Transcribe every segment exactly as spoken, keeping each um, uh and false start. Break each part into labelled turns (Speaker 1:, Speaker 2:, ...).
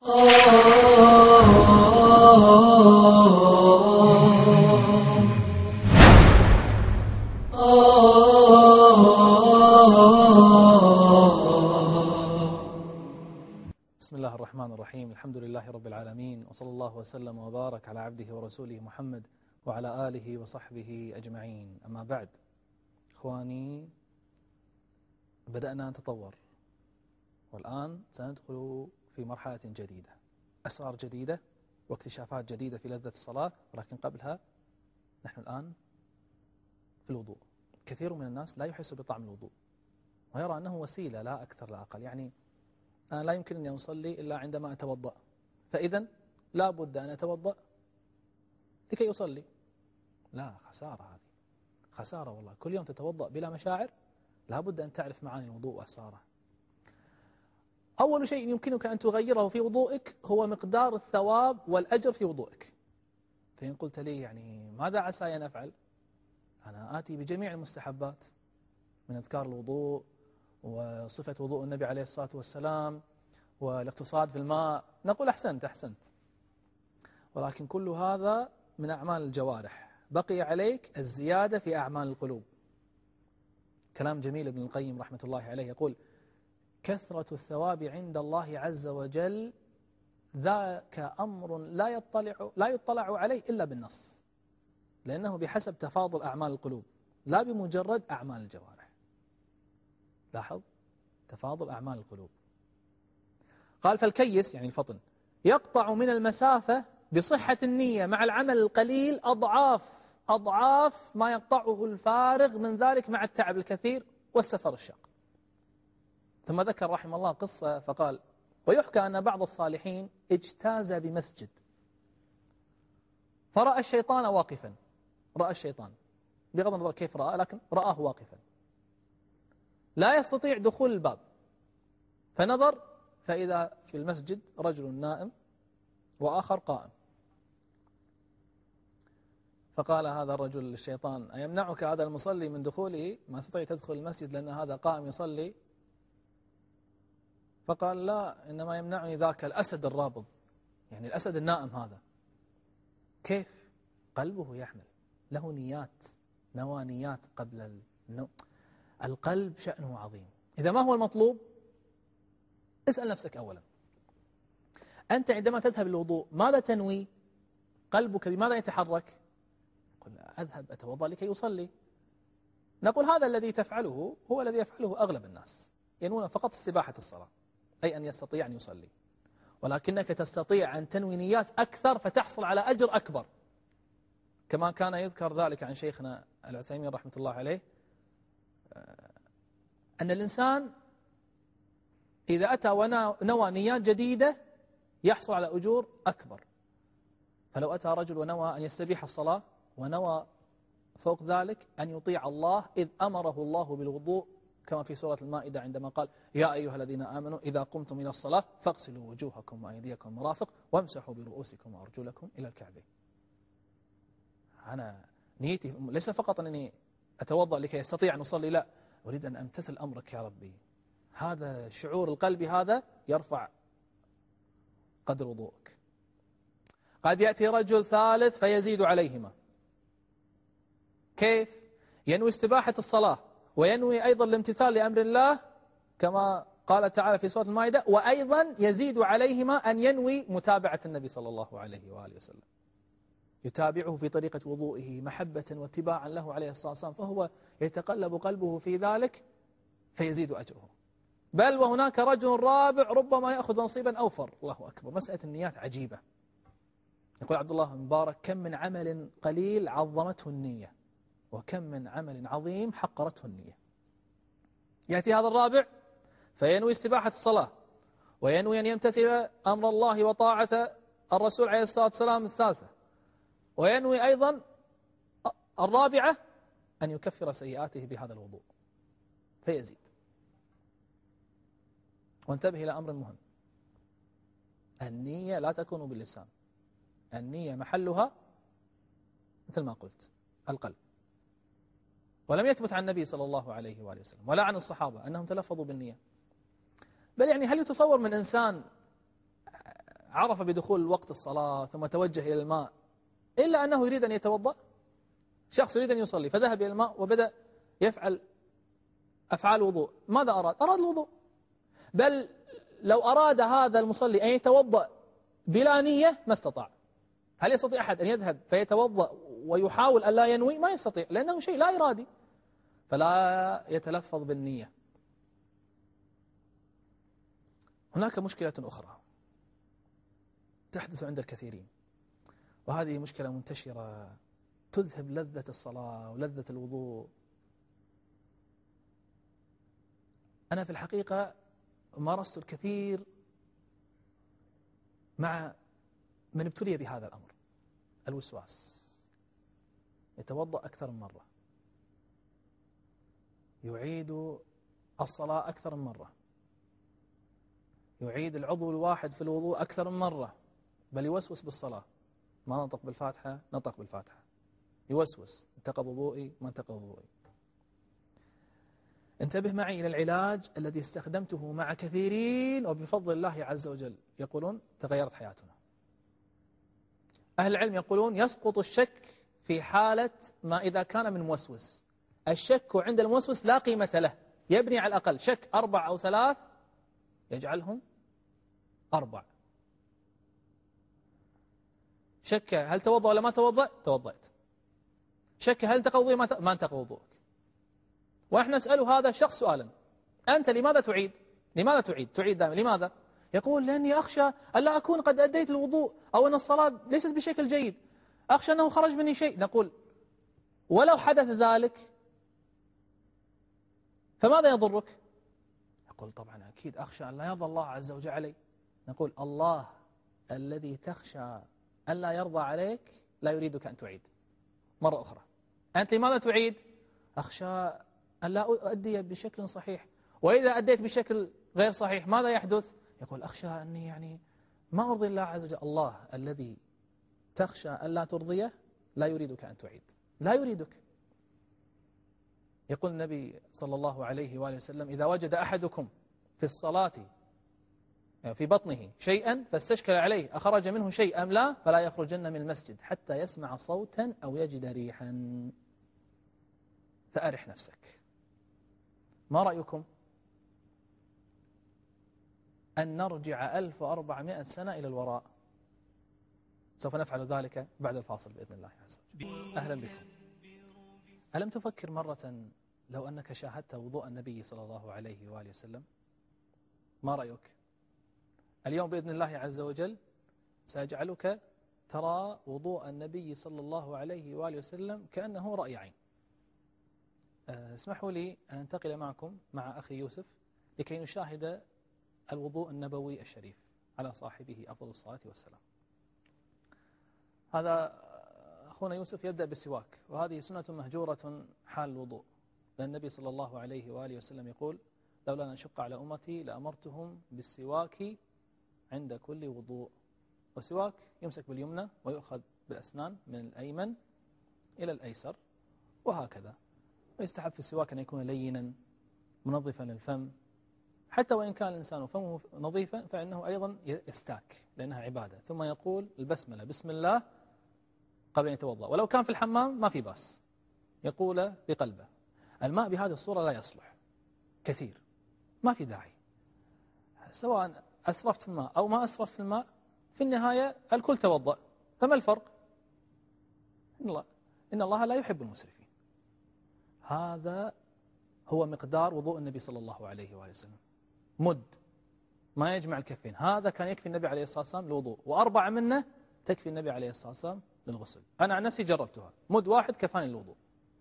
Speaker 1: بسم الله الرحمن الرحيم. الحمد لله رب العالمين، وصلى الله وسلم وبارك على عبده ورسوله محمد وعلى آله وصحبه أجمعين. أما بعد، إخواني، بدأنا نتطور، والآن سندخل في مرحلة جديدة، أسرار جديدة واكتشافات جديدة في لذة الصلاة. ولكن قبلها نحن الآن في الوضوء. كثير من الناس لا يحس بطعم الوضوء ويرى أنه وسيلة لا أكثر لا أقل. يعني أنا لا يمكن أن أصلي إلا عندما أتوضأ، فإذا لا بد أن أتوضأ لكي يصلي. لا، خسارة هذه، خسارة والله. كل يوم تتوضأ بلا مشاعر، لا بد أن تعرف معاني الوضوء وأسراره. أول شيء يمكنك أن تغيره في وضوئك هو مقدار الثواب والأجر في وضوئك. فإن قلت لي يعني ماذا عسى أن أفعل؟ أنا آتي بجميع المستحبات من أذكار الوضوء وصفة وضوء النبي عليه الصلاة والسلام والاقتصاد في الماء. نقول أحسنت أحسنت، ولكن كل هذا من أعمال الجوارح. بقي عليك الزيادة في أعمال القلوب. كلام جميل ابن القيم رحمة الله عليه يقول: كثرة الثواب عند الله عز وجل ذاك أمر لا يطلع لا يطلع عليه إلا بالنص، لأنه بحسب تفاضل أعمال القلوب لا بمجرد أعمال الجوارح. لاحظ تفاضل أعمال القلوب. قال: فالكيس يعني الفطن يقطع من المسافة بصحة النية مع العمل القليل أضعاف أضعاف ما يقطعه الفارغ من ذلك مع التعب الكثير والسفر الشاق. ثم ذكر رحمه الله قصة فقال: ويحكى أن بعض الصالحين اجتاز بمسجد فرأى الشيطان واقفا. رأى الشيطان بغض النظر كيف رأى، لكن رآه واقفا لا يستطيع دخول الباب، فنظر فإذا في المسجد رجل نائم وآخر قائم. فقال هذا الرجل للشيطان: أيمنعك هذا المصلي من دخوله؟ ما تستطيع تدخل المسجد لأن هذا قائم يصلي. فقال: لا، إنما يمنعني ذاك الأسد الرابض، يعني الأسد النائم هذا. كيف؟ قلبه يحمل له نيات، نوانيات قبل النوم. القلب شأنه عظيم. إذا ما هو المطلوب؟ اسأل نفسك أولا، أنت عندما تذهب للوضوء ماذا تنوي؟ قلبك بماذا يتحرك؟ قل: أذهب أتوضأ لكي يصلي. نقول هذا الذي تفعله هو الذي يفعله أغلب الناس، ينوون فقط استباحة الصلاة، أي أن يستطيع أن يصلي. ولكنك تستطيع أن تنوي نيات أكثر فتحصل على أجر أكبر، كما كان يذكر ذلك عن شيخنا العثيمين رحمة الله عليه، أن الإنسان إذا أتى ونوى نيات جديدة يحصل على أجور أكبر. فلو أتى رجل ونوى أن يستبيح الصلاة ونوى فوق ذلك أن يطيع الله، إذ أمره الله بالوضوء كما في سورة المائدة عندما قال: يا أيها الذين آمنوا إذا قمتم إلى الصلاة فاغسلوا وجوهكم وأيديكم مرافق وامسحوا برؤوسكم وأرجلكم إلى الكعبين. أنا نيتي ليس فقط أنني أتوضأ لكي يستطيع أن أصلي، لا، أريد أن أمتثل أمرك يا ربي. هذا الشعور القلبي هذا يرفع قدر وضوءك. قد يأتي رجل ثالث فيزيد عليهما. كيف؟ ينوي استباحة الصلاة وينوي أيضا الامتثال لأمر الله كما قال تعالى في سورة المائدة، وأيضا يزيد عليهما أن ينوي متابعة النبي صلى الله عليه وآله وسلم، يتابعه في طريقة وضوئه محبة واتباعا له عليه الصلاة والسلام، فهو يتقلب قلبه في ذلك فيزيد أجره. بل وهناك رجل رابع ربما يأخذ نصيبا أوفر. الله أكبر. مسألة النيات عجيبة. يقول عبد الله بن مبارك: كم من عمل قليل عظمته النية، وكم من عمل عظيم حقرته النية. يأتي هذا الرابع فينوي استباحة الصلاة وينوي أن يمتثل أمر الله وطاعة الرسول عليه الصلاة والسلام الثالثة، وينوي أيضا الرابعة أن يكفر سيئاته بهذا الوضوء فيزيد. وانتبه إلى أمر مهم: النية لا تكون باللسان، النية محلها مثل ما قلت القلب. ولم يثبت عن النبي صلى الله عليه وآله وسلم ولا عن الصحابة أنهم تلفظوا بالنية. بل يعني هل يتصور من إنسان عرف بدخول وقت الصلاة ثم توجه إلى الماء إلا أنه يريد أن يتوضأ؟ شخص يريد أن يصلي فذهب إلى الماء وبدأ يفعل أفعال الوضوء، ماذا أراد؟ أراد الوضوء. بل لو أراد هذا المصلي أن يتوضأ بلا نية ما استطاع. هل يستطيع أحد أن يذهب فيتوضأ ويحاول أن لا ينوي؟ ما يستطيع، لأنه شيء لا إرادي، فلا يتلفظ بالنية. هناك مشكلة أخرى تحدث عند الكثيرين، وهذه مشكلة منتشرة تذهب لذة الصلاة ولذة الوضوء. أنا في الحقيقة مارست الكثير مع من ابتلي بهذا الأمر، الوسواس. يتوضأ أكثر من مرة، يعيد الصلاة أكثر من مرة، يعيد العضو الواحد في الوضوء أكثر من مرة، بل يوسوس بالصلاة، ما ننطق بالفاتحة ننطق بالفاتحة، يوسوس انتقض وضوئي ما انتقض وضوئي. انتبه معي إلى العلاج الذي استخدمته مع كثيرين وبفضل الله عز وجل يقولون تغيرت حياتنا. أهل العلم يقولون يسقط الشك في حالة ما إذا كان من موسوس. الشك عند الموسوس لا قيمة له، يبني على الأقل شك أربع أو ثلاث يجعلهم أربع. شك هل توضأ ولا ما توضأ؟ توضأت. شك هل انتقض وضوء؟ ما انتقض وضوءك. ونحن نسأل هذا الشخص سؤالا: أنت لماذا تعيد؟ لماذا تعيد؟ تعيد دائما، لماذا؟ يقول: لأني أخشى ألا أكون قد أديت الوضوء، أو أن الصلاة ليست بشكل جيد، أخشى أنه خرج مني شيء. نقول: ولو حدث ذلك فماذا يضرك؟ يقول: طبعا أكيد أخشى أن لا يرضى الله عز وجل علي. نقول: الله الذي تخشى أن لا يرضى عليك لا يريدك أن تعيد مرة أخرى. أنت لماذا تعيد؟ أخشى أن لا أؤدي بشكل صحيح، وإذا أديت بشكل غير صحيح ماذا يحدث؟ يقول: أخشى أني يعني ما أرضي الله عز وجل. الله الذي تخشى أن لا ترضيه لا يريدك أن تعيد، لا يريدك. يقول النبي صلى الله عليه وآله وسلم: إذا وجد أحدكم في الصلاة في بطنه شيئا فاستشكل عليه أخرج منه شيء أم لا فلا يخرجن من المسجد حتى يسمع صوتا أو يجد ريحا. فأرح نفسك. ما رأيكم أن نرجع ألف وأربعمائة سنة إلى الوراء؟ سوف نفعل ذلك بعد الفاصل بإذن الله عز وجل. أهلا بكم. ألم تفكر مرة لو أنك شاهدت وضوء النبي صلى الله عليه وآله وسلم؟ ما رأيك؟ اليوم بإذن الله عز وجل سأجعلك ترى وضوء النبي صلى الله عليه وآله وسلم كأنه رأي عين. اسمحوا لي أن أنتقل معكم مع أخي يوسف لكي نشاهد الوضوء النبوي الشريف على صاحبه أفضل الصلاة والسلام. هذا أخونا يوسف يبدأ بالسواك، وهذه سنة مهجورة حال الوضوء، لأن النبي صلى الله عليه وآله وسلم يقول: لولا أن أشق على أمتي لأمرتهم بالسواك عند كل وضوء. والسواك يمسك باليمنى ويؤخذ بالأسنان من الأيمن إلى الأيسر وهكذا. ويستحب في السواك أن يكون لينا منظفا للفم، حتى وإن كان الإنسان فمه نظيفا فإنه أيضا يستاك لأنها عبادة. ثم يقول البسملة بسم الله قبل أن يتوضأ، ولو كان في الحمام ما في باس يقول بقلبه. الماء بهذه الصورة لا يصلح كثير، ما في داعي، سواء أسرفت في الماء أو ما أسرفت في الماء، في النهاية الكل توضأ، فما الفرق؟ إن الله, إن الله لا يحب المسرفين. هذا هو مقدار وضوء النبي صلى الله عليه وآله وسلم، مد ما يجمع الكفين. هذا كان يكفي النبي عليه الصلاة والسلام للوضوء، وأربعة منه تكفي النبي عليه الصلاة والسلام للغسل. أنا عن نفسي جربتها، مد واحد كفاني للوضوء.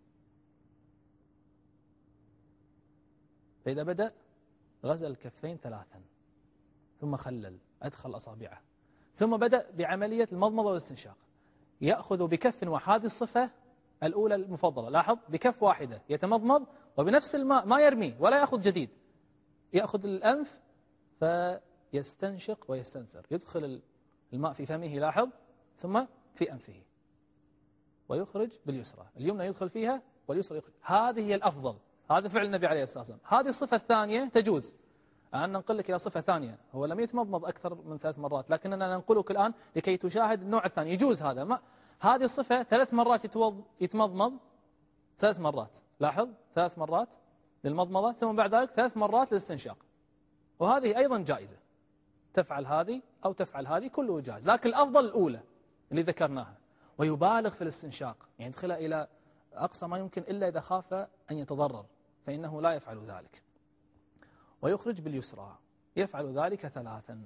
Speaker 1: فإذا بدأ غسل الكفين ثلاثا، ثم خلل أدخل أصابعه، ثم بدأ بعملية المضمضة والاستنشاق. يأخذ بكف واحد، هذه الصفة الأولى المفضلة. لاحظ، بكف واحدة يتمضمض وبنفس الماء، ما يرمي ولا يأخذ جديد، يأخذ الأنف فيستنشق ويستنثر، يدخل الماء في فمه، لاحظ، ثم في أنفه، ويخرج باليسرى. اليمنى يدخل فيها واليسرى يخرج. هذه هي الأفضل، هذا فعل النبي عليه الصلاة والسلام. هذه الصفة الثانية تجوز الآن ننقل لك إلى صفة ثانية، هو لم يتمضمض أكثر من ثلاث مرات، لكننا ننقلك الآن لكي تشاهد النوع الثاني. يجوز هذا، ما هذه الصفة ثلاث مرات يتمضمض، ثلاث مرات، لاحظ، ثلاث مرات للمضمضة، ثم بعد ذلك ثلاث مرات للاستنشاق، وهذه أيضا جائزة، تفعل هذه أو تفعل هذه، كله جائز، لكن الأفضل الأولى اللي ذكرناها. ويبالغ في الاستنشاق، يعني يدخلها إلى أقصى ما يمكن إلا إذا خاف أن يتضرر، فإنه لا يفعل ذلك. ويخرج باليسرى، يفعل ذلك ثلاثا.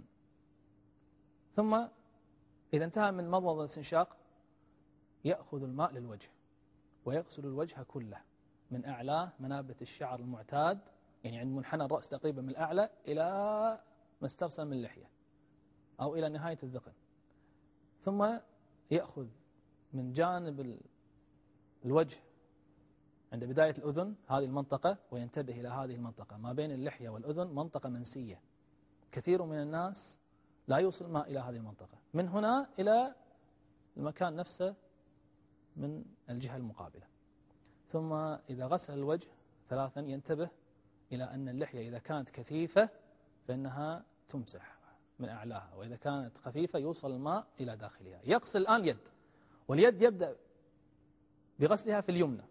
Speaker 1: ثم إذا انتهى من مضمضة الاستنشاق يأخذ الماء للوجه ويغسل الوجه كله من أعلاه، منابت الشعر المعتاد، يعني عند منحنى الرأس تقريبا من الأعلى إلى ما استرسل من اللحية أو إلى نهاية الذقن. ثم يأخذ من جانب الوجه عند بداية الأذن هذه المنطقة، وينتبه إلى هذه المنطقة ما بين اللحية والأذن، منطقة منسية، كثير من الناس لا يوصل الماء إلى هذه المنطقة، من هنا إلى المكان نفسه من الجهة المقابلة. ثم إذا غسل الوجه ثلاثا ينتبه إلى أن اللحية إذا كانت كثيفة فإنها تمسح من أعلاها، وإذا كانت خفيفة يوصل الماء إلى داخلها. يغسل الآن اليد، واليد يبدأ بغسلها في اليمنى،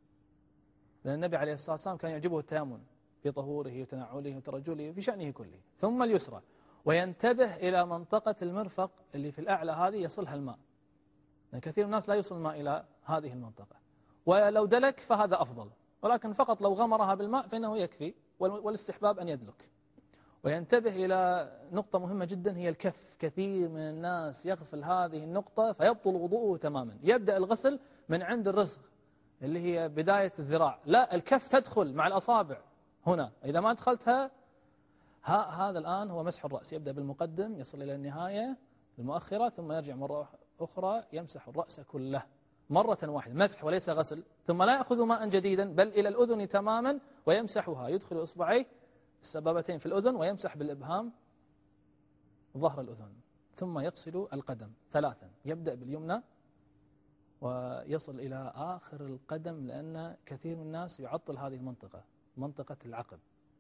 Speaker 1: لأن النبي عليه الصلاة والسلام كان يعجبه التيمم في طهوره وتنعله وترجله في شأنه كله. ثم اليسرى، وينتبه إلى منطقة المرفق اللي في الأعلى هذه يصلها الماء، لأن كثير من الناس لا يوصل الماء إلى هذه المنطقة، ولو دلك فهذا أفضل، ولكن فقط لو غمرها بالماء فإنه يكفي، والاستحباب أن يدلك. وينتبه إلى نقطة مهمة جدا هي الكف، كثير من الناس يغفل هذه النقطة فيبطل وضوءه تماما. يبدأ الغسل من عند الرسغ اللي هي بداية الذراع، لا، الكف تدخل مع الأصابع هنا، إذا ما دخلتها ها هذا الآن هو مسح الرأس، يبدأ بالمقدم يصل إلى النهاية المؤخرة، ثم يرجع مرة أخرى يمسح الرأس كله مرة واحدة، مسح وليس غسل. ثم لا يأخذ ماء جديدا بل إلى الأذن تماما ويمسحها، يدخل إصبعيه السبابتين في الأذن ويمسح بالإبهام ظهر الأذن. ثم يغسل القدم ثلاثا، يبدأ باليمنى ويصل إلى آخر القدم، لأن كثير من الناس يعطل هذه المنطقة، منطقة العقب،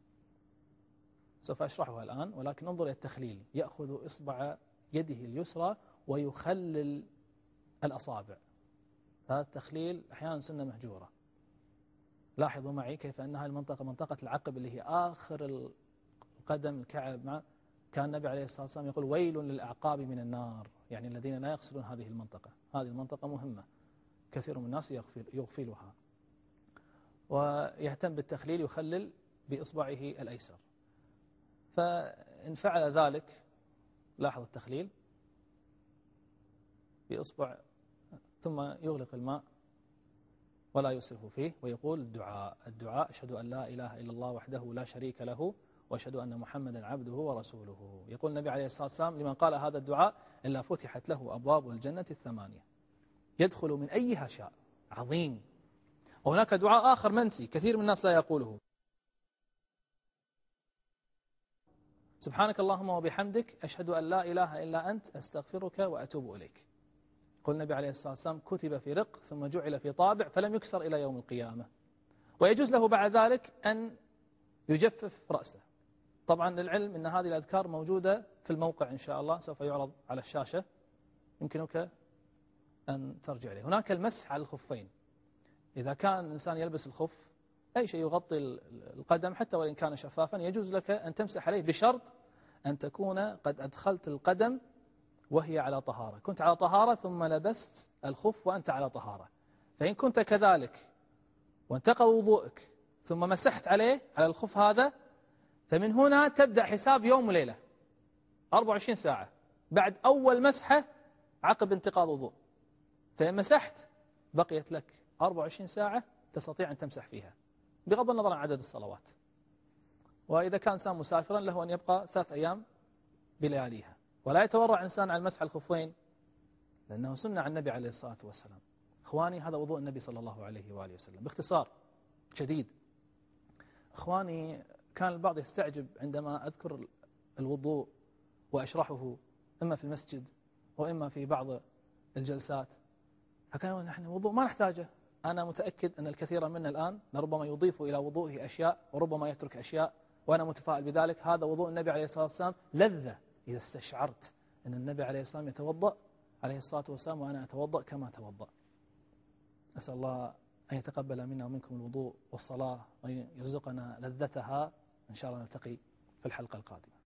Speaker 1: سوف أشرحها الآن، ولكن انظر إلى التخليل. يأخذ إصبع يده اليسرى ويخلل الأصابع، هذا التخليل أحيانا سنة مهجورة. لاحظوا معي كيف أن هذه المنطقة منطقة العقب اللي هي آخر القدم الكعب، مع كان النبي عليه الصلاة والسلام يقول ويل للأعقاب من النار، يعني الذين لا يغسلون هذه المنطقة. هذه المنطقة مهمة، كثير من الناس يغفل يغفلها، ويهتم بالتخليل، يخلل بإصبعه الأيسر. فإن فعل ذلك، لاحظ التخليل بإصبع، ثم يغلق الماء ولا يسرف فيه، ويقول الدعاء الدعاء أشهد أن لا إله إلا الله وحده لا شريك له وأشهد أن محمدا عبده ورسوله. يقول النبي عليه الصلاة والسلام لمن قال هذا الدعاء إلا فتحت له أبواب الجنة الثمانية، يدخل من أيها شاء. عظيم. وهناك دعاء آخر منسي كثير من الناس لا يقوله، سبحانك اللهم وبحمدك أشهد أن لا إله إلا أنت أستغفرك وأتوب إليك. قال النبي عليه الصلاة والسلام كتب في رق ثم جعل في طابع فلم يكسر إلى يوم القيامة. ويجوز له بعد ذلك أن يجفف رأسه. طبعا للعلم أن هذه الأذكار موجودة في الموقع إن شاء الله، سوف يعرض على الشاشة، يمكنك أن ترجع إليه. هناك المسح على الخفين، إذا كان الإنسان يلبس الخف أي شيء يغطي القدم حتى وإن كان شفافا، يجوز لك أن تمسح عليه بشرط أن تكون قد أدخلت القدم وهي على طهارة، كنت على طهارة ثم لبست الخف وأنت على طهارة. فإن كنت كذلك وانتقى وضوءك ثم مسحت عليه على الخف هذا، فمن هنا تبدأ حساب يوم وليلة أربع وعشرين ساعة بعد أول مسحة عقب انتقاض وضوء. فإن مسحت بقيت لك أربع وعشرين ساعة تستطيع أن تمسح فيها بغض النظر عن عدد الصلوات. وإذا كان إنسان مسافرا له أن يبقى ثلاث أيام بلياليها. ولا يتورع إنسان عن مسح الخفين لأنه سنة عن النبي عليه الصلاة والسلام. إخواني هذا وضوء النبي صلى الله عليه وآله وسلم باختصار شديد. إخواني كان البعض يستعجب عندما أذكر الوضوء وأشرحه إما في المسجد وإما في بعض الجلسات، فكانوا نحن وضوء ما نحتاجه. أنا متأكد أن الكثير منا الآن ربما يضيف إلى وضوءه أشياء وربما يترك أشياء وأنا متفائل بذلك. هذا وضوء النبي عليه الصلاة والسلام لذة إذا استشعرت أن النبي عليه الصلاة والسلام يتوضأ عليه الصلاة والسلام وأنا أتوضأ كما توضأ. أسأل الله أن يتقبل منا ومنكم الوضوء والصلاة وأن يرزقنا لذتها. إن شاء الله نلتقي في الحلقة القادمة.